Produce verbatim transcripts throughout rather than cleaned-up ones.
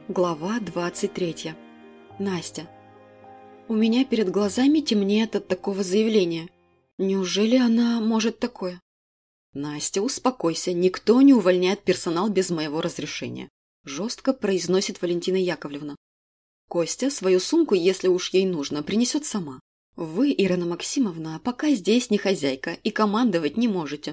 Глава двадцать третья. Настя. У меня перед глазами темнеет от такого заявления. Неужели она может такое? Настя, успокойся, никто не увольняет персонал без моего разрешения. Жестко произносит Валентина Яковлевна. Костя свою сумку, если уж ей нужно, принесет сама. Вы, Ирина Максимовна, пока здесь не хозяйка и командовать не можете.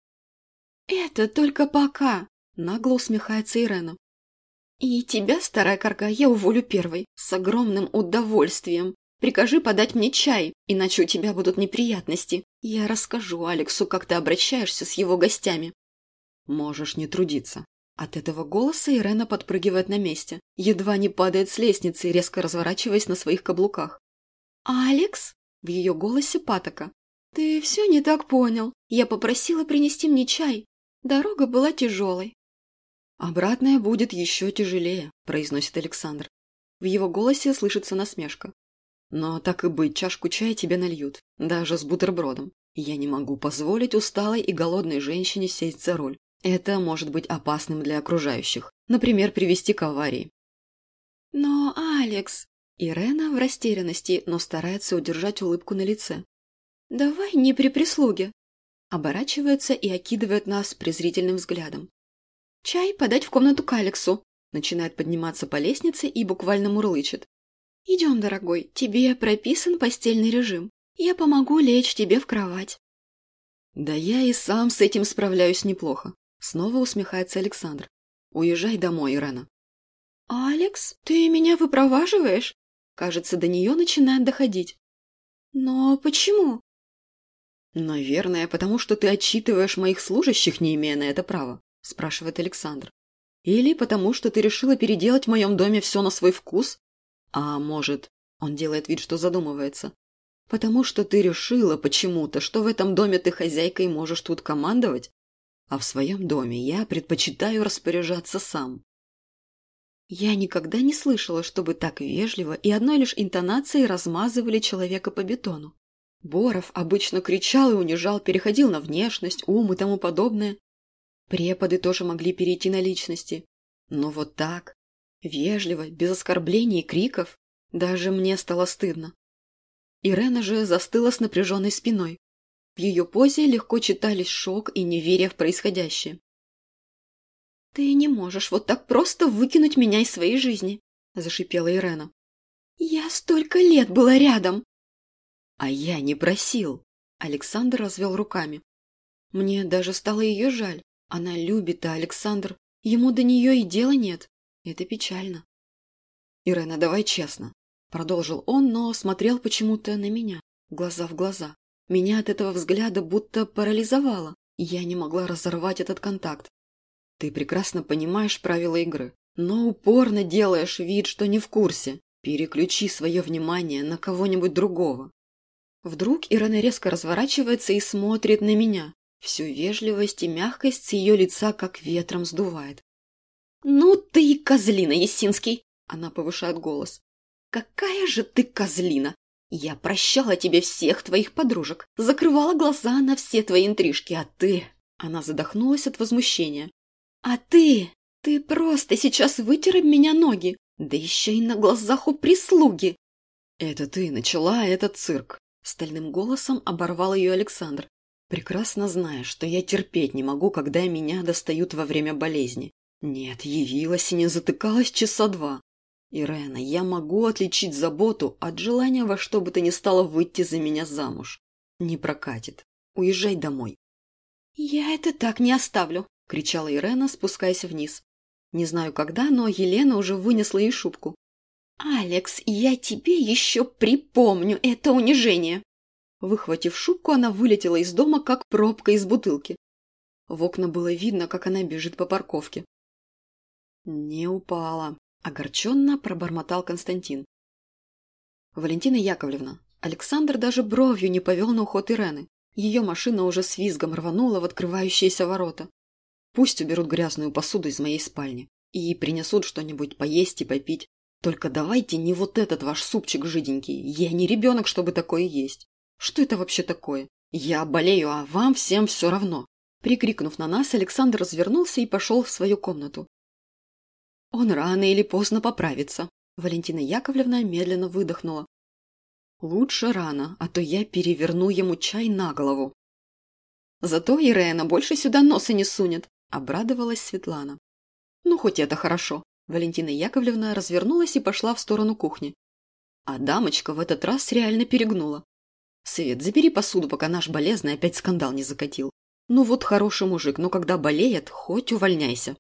Это только пока, нагло усмехается Ирена. И тебя, старая карга, я уволю первой, с огромным удовольствием. Прикажи подать мне чай, иначе у тебя будут неприятности. Я расскажу Алексу, как ты обращаешься с его гостями. Можешь не трудиться. От этого голоса Ирена подпрыгивает на месте, едва не падает с лестницы, резко разворачиваясь на своих каблуках. «Алекс?» В ее голосе патока. «Ты все не так понял. Я попросила принести мне чай. Дорога была тяжелой». «Обратная будет еще тяжелее», – произносит Александр. В его голосе слышится насмешка. «Но так и быть, чашку чая тебе нальют, даже с бутербродом. Я не могу позволить усталой и голодной женщине сесть за руль. Это может быть опасным для окружающих, например, привести к аварии». «Но, Алекс...» Ирена в растерянности, но старается удержать улыбку на лице. «Давай не при прислуге». Оборачивается и окидывает нас презрительным взглядом. «Чай подать в комнату к Алексу», начинает подниматься по лестнице и буквально мурлычет. «Идем, дорогой, тебе прописан постельный режим. Я помогу лечь тебе в кровать». «Да я и сам с этим справляюсь неплохо», снова усмехается Александр. «Уезжай домой, Ирена». «Алекс, ты меня выпроваживаешь?» Кажется, до нее начинает доходить. «Но почему?» «Наверное, потому что ты отчитываешь моих служащих, не имея на это права», спрашивает Александр. «Или потому что ты решила переделать в моем доме все на свой вкус? А может, он делает вид, что задумывается, потому что ты решила почему-то, что в этом доме ты хозяйка и можешь тут командовать? А в своем доме я предпочитаю распоряжаться сам». Я никогда не слышала, чтобы так вежливо и одной лишь интонацией размазывали человека по бетону. Боров обычно кричал и унижал, переходил на внешность, ум и тому подобное. Преподы тоже могли перейти на личности. Но вот так, вежливо, без оскорблений и криков, даже мне стало стыдно. Ирена же застыла с напряженной спиной. В ее позе легко читались шок и неверие в происходящее. «Ты не можешь вот так просто выкинуть меня из своей жизни», – зашипела Ирена. «Я столько лет была рядом». «А я не просил», – Александр развел руками. Мне даже стало ее жаль. Она любит, а Александр... Ему до нее и дела нет. Это печально. «Ирена, давай честно», – продолжил он, но смотрел почему-то на меня, глаза в глаза. Меня от этого взгляда будто парализовало, и я не могла разорвать этот контакт. «Ты прекрасно понимаешь правила игры, но упорно делаешь вид, что не в курсе. Переключи свое внимание на кого-нибудь другого». Вдруг Ирена резко разворачивается и смотрит на меня. Всю вежливость и мягкость с ее лица как ветром сдувает. «Ну ты и козлина, Есинский!» Она повышает голос. «Какая же ты козлина! Я прощала тебе всех твоих подружек, закрывала глаза на все твои интрижки, а ты...» Она задохнулась от возмущения. «А ты... ты просто сейчас вытер об меня ноги, да еще и на глазах у прислуги!» «Это ты начала этот цирк!» Стальным голосом оборвал ее Александр, прекрасно зная, что я терпеть не могу, когда меня достают во время болезни. Нет, явилась и не затыкалась часа два. Ирена, я могу отличить заботу от желания во что бы то ни стало выйти за меня замуж. Не прокатит. Уезжай домой. «Я это так не оставлю!» – кричала Ирена, спускаясь вниз. Не знаю когда, но Елена уже вынесла ей шубку. «Алекс, я тебе еще припомню это унижение!» Выхватив шубку, она вылетела из дома, как пробка из бутылки. В окна было видно, как она бежит по парковке. «Не упала», – огорченно пробормотал Константин. «Валентина Яковлевна, Александр даже бровью не повел на уход Ирены. Ее машина уже с визгом рванула в открывающиеся ворота. Пусть уберут грязную посуду из моей спальни и принесут что-нибудь поесть и попить. Только давайте не вот этот ваш супчик жиденький. Я не ребенок, чтобы такое есть. Что это вообще такое? Я болею, а вам всем все равно». Прикрикнув на нас, Александр развернулся и пошел в свою комнату. Он рано или поздно поправится. Валентина Яковлевна медленно выдохнула. Лучше рано, а то я переверну ему чай на голову. Зато Ирена больше сюда носа не сунет, обрадовалась Светлана. Ну, хоть это хорошо. Валентина Яковлевна развернулась и пошла в сторону кухни. А дамочка в этот раз реально перегнула. Свет, забери посуду, пока наш болезный опять скандал не закатил. Ну вот хороший мужик, но когда болеет, хоть увольняйся.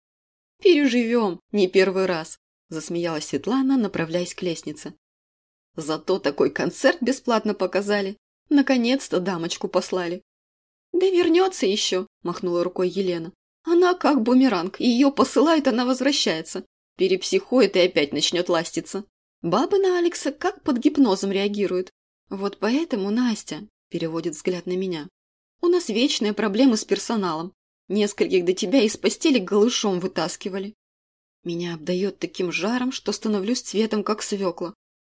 Переживем, не первый раз, засмеялась Светлана, направляясь к лестнице. Зато такой концерт бесплатно показали. Наконец-то дамочку послали. Да вернется еще, махнула рукой Елена. Она как бумеранг, ее посылают, она возвращается. Перепсихует и опять начнет ластиться. Бабы на Алекса как под гипнозом реагируют. Вот поэтому, Настя, переводит взгляд на меня, у нас вечные проблемы с персоналом. Нескольких до тебя из постели голышом вытаскивали. Меня обдает таким жаром, что становлюсь цветом, как свекла.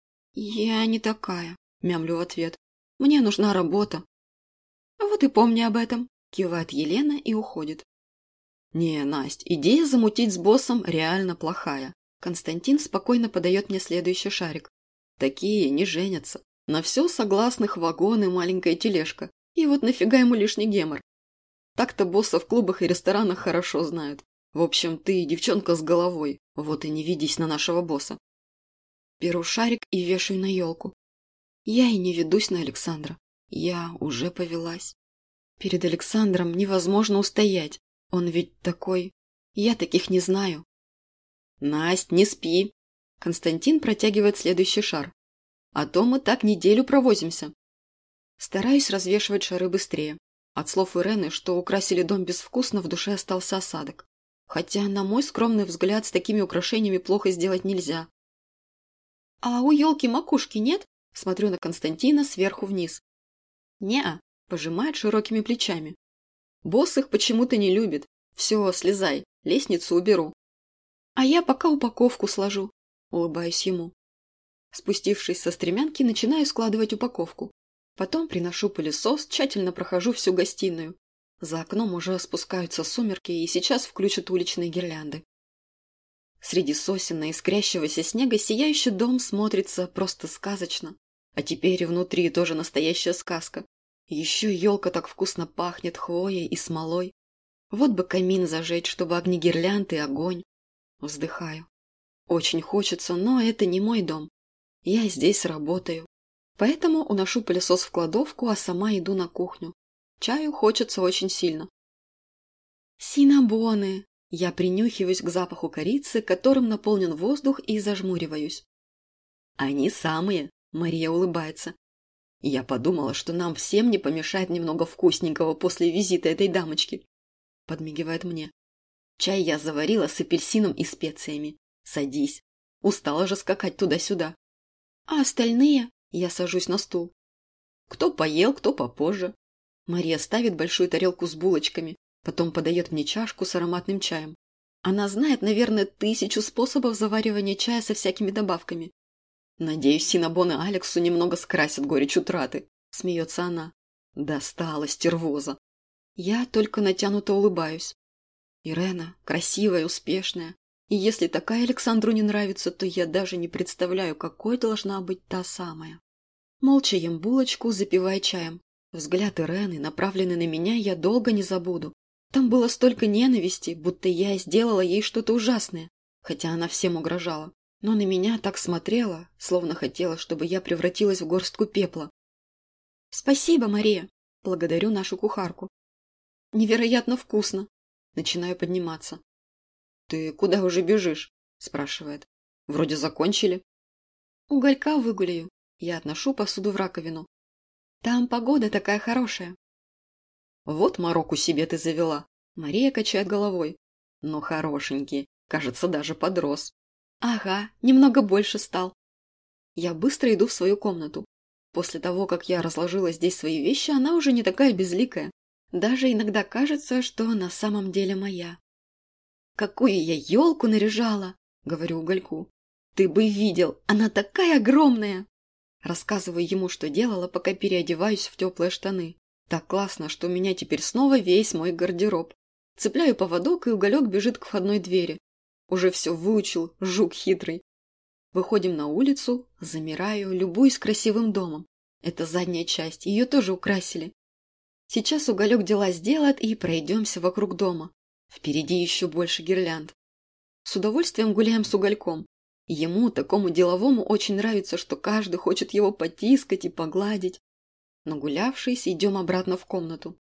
Я не такая, мямлю в ответ. Мне нужна работа. Вот и помни об этом, кивает Елена и уходит. Не, Насть, идея замутить с боссом реально плохая. Константин спокойно подает мне следующий шарик. Такие не женятся. На все согласных вагон и маленькая тележка. И вот нафига ему лишний гемор? Так-то босса в клубах и ресторанах хорошо знают. В общем, ты девчонка с головой. Вот и не ведись на нашего босса. Беру шарик и вешаю на елку. Я и не ведусь на Александра. Я уже повелась. Перед Александром невозможно устоять. Он ведь такой... Я таких не знаю. Насть, не спи. Константин протягивает следующий шар. А то мы так неделю провозимся. Стараюсь развешивать шары быстрее. От слов Ирены, что украсили дом безвкусно, в душе остался осадок. Хотя, на мой скромный взгляд, с такими украшениями плохо сделать нельзя. А у елки макушки нет? Смотрю на Константина сверху вниз. Не-а, пожимает широкими плечами. Босс их почему-то не любит. Все, слезай, лестницу уберу. А я пока упаковку сложу, улыбаюсь ему. Спустившись со стремянки, начинаю складывать упаковку. Потом приношу пылесос, тщательно прохожу всю гостиную. За окном уже спускаются сумерки, и сейчас включат уличные гирлянды. Среди сосен и искрящегося снега сияющий дом смотрится просто сказочно. А теперь и внутри тоже настоящая сказка. Еще елка так вкусно пахнет хвоей и смолой. Вот бы камин зажечь, чтобы огни гирлянды и огонь. Вздыхаю. Очень хочется, но это не мой дом. Я здесь работаю. Поэтому уношу пылесос в кладовку, а сама иду на кухню. Чаю хочется очень сильно. Синнабоны! Я принюхиваюсь к запаху корицы, которым наполнен воздух, и зажмуриваюсь. Они самые, Мария улыбается. Я подумала, что нам всем не помешает немного вкусненького после визита этой дамочки. Подмигивает мне. Чай я заварила с апельсином и специями. Садись. Устала же скакать туда-сюда. А остальные? Я сажусь на стул. Кто поел, кто попозже. Мария ставит большую тарелку с булочками, потом подает мне чашку с ароматным чаем. Она знает, наверное, тысячу способов заваривания чая со всякими добавками. Надеюсь, синнабоны Алексу немного скрасят горечь утраты, смеется она. Достала стервоза. Я только натянуто улыбаюсь. Ирена красивая, успешная. И если такая Александру не нравится, то я даже не представляю, какой должна быть та самая. Молча ем булочку, запивая чаем. Взгляд Ирены, направленный на меня, я долго не забуду. Там было столько ненависти, будто я сделала ей что-то ужасное, хотя она всем угрожала. Но на меня так смотрела, словно хотела, чтобы я превратилась в горстку пепла. «Спасибо, Мария!» Благодарю нашу кухарку. «Невероятно вкусно!» Начинаю подниматься. «Ты куда уже бежишь?» спрашивает. «Вроде закончили». «Уголька выгуляю». Я отношу посуду в раковину. «Там погода такая хорошая». «Вот мороку себе ты завела!» Мария качает головой. «Но хорошенький, кажется, даже подрос». «Ага, немного больше стал». Я быстро иду в свою комнату. После того, как я разложила здесь свои вещи, она уже не такая безликая. Даже иногда кажется, что на самом деле моя. «Какую я елку наряжала!» — говорю Угольку. «Ты бы видел, она такая огромная!» Рассказываю ему, что делала, пока переодеваюсь в теплые штаны. Так классно, что у меня теперь снова весь мой гардероб. Цепляю поводок, и Уголек бежит к входной двери. Уже все выучил, жук хитрый. Выходим на улицу, замираю, любуюсь красивым домом. Это задняя часть, ее тоже украсили. Сейчас Уголек дела сделает и пройдемся вокруг дома. Впереди еще больше гирлянд. С удовольствием гуляем с Угольком. Ему, такому деловому, очень нравится, что каждый хочет его потискать и погладить. Нагулявшись, идем обратно в комнату.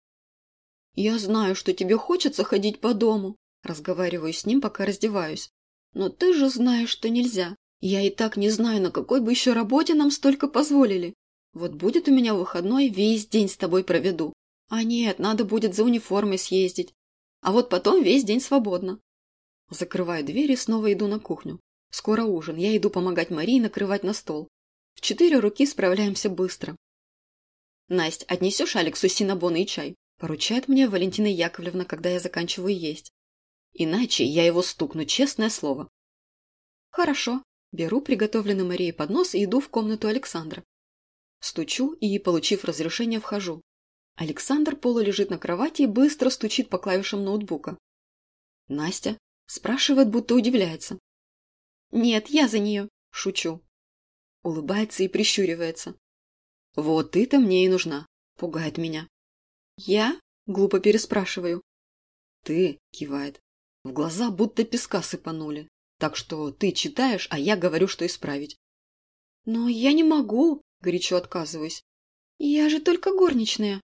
«Я знаю, что тебе хочется ходить по дому», – разговариваю с ним, пока раздеваюсь. «Но ты же знаешь, что нельзя. Я и так не знаю, на какой бы еще работе нам столько позволили. Вот будет у меня выходной, весь день с тобой проведу. А нет, надо будет за униформой съездить. А вот потом весь день свободно». Закрываю дверь и снова иду на кухню. Скоро ужин, я иду помогать Марии накрывать на стол. В четыре руки справляемся быстро. «Насть, отнесешь Алексу синнабон и чай?» – поручает мне Валентина Яковлевна, когда я заканчиваю есть. «Иначе я его стукну, честное слово». «Хорошо». Беру приготовленный Марией поднос и иду в комнату Александра. Стучу и, получив разрешение, вхожу. Александр полулежит на кровати и быстро стучит по клавишам ноутбука. «Настя?» – спрашивает, будто удивляется. «Нет, я за нее», – шучу. Улыбается и прищуривается. «Вот ты-то мне и нужна», – пугает меня. «Я?» – глупо переспрашиваю. «Ты?» – кивает. В глаза будто песка сыпанули. Так что ты читаешь, а я говорю, что исправить. «Но я не могу», – горячо отказываюсь. «Я же только горничная».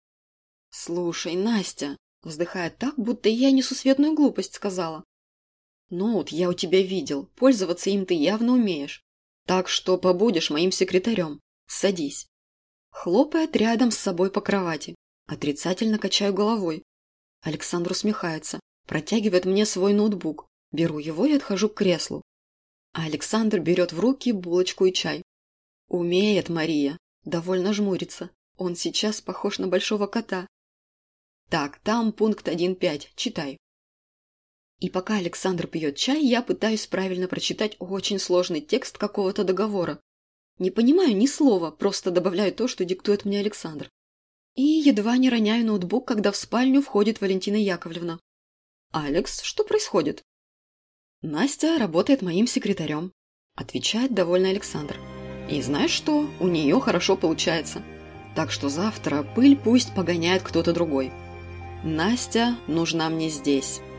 «Слушай, Настя», – вздыхает так, будто я несусветную глупость сказала. «Ноут я у тебя видел, пользоваться им ты явно умеешь. Так что побудешь моим секретарем. Садись». Хлопает рядом с собой по кровати. Отрицательно качаю головой. Александр усмехается, протягивает мне свой ноутбук. Беру его и отхожу к креслу. А Александр берет в руки булочку и чай. Умеет Мария. Довольно жмурится. Он сейчас похож на большого кота. Так, там пункт один пять. Читай. И пока Александр пьет чай, я пытаюсь правильно прочитать очень сложный текст какого-то договора. Не понимаю ни слова, просто добавляю то, что диктует мне Александр. И едва не роняю ноутбук, когда в спальню входит Валентина Яковлевна. «Алекс, что происходит?» «Настя работает моим секретарем», – отвечает довольный Александр. «И знаешь что? У нее хорошо получается. Так что завтра пыль пусть погоняет кто-то другой. Настя нужна мне здесь».